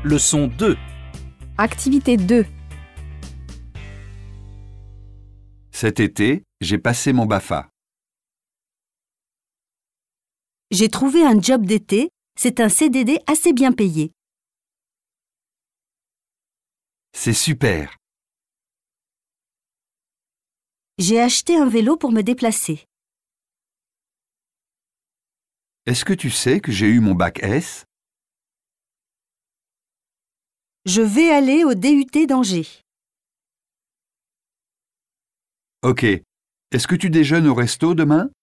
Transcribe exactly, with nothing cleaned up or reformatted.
Leçon deux. Activité deux. Cet été, j'ai passé mon BAFA. J'ai trouvé un job d'été, c'est un C D D assez bien payé. C'est super. J'ai acheté un vélo pour me déplacer. Est-ce que tu sais que j'ai eu mon bac S? Je vais aller au D U T d'Angers. Ok. Est-ce que tu déjeunes au resto demain?